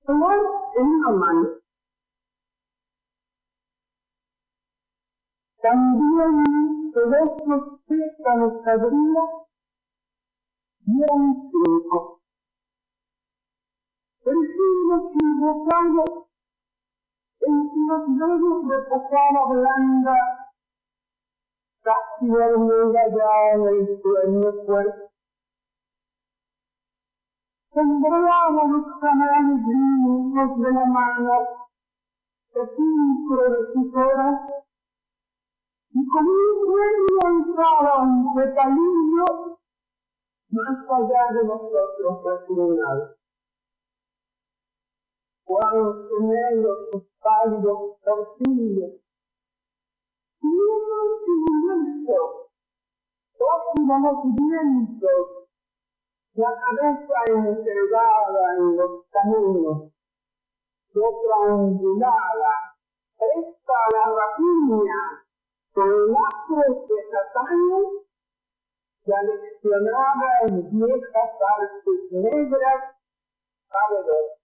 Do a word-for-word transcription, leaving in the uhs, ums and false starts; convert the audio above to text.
flor en una mano. También de estos pétalos cabría dieron cinco. Percibo equivocado en que los dedos reposaba blanda, casi dormida ya en el sueño fuerte. Sembraba los canales lindos de la mano, sepulcro de sus horas, y con un sueño entraba un petalillo más allá de nosotros resignados. Cuán negros sus pálidos torcillos, y unos inmensos, óxidos los vientos, la cabeza enredada en los caminos, otra ondulada, presta a la rapiña, con lazos de satán, que aleccionada en viejas artes negras, sabe ver.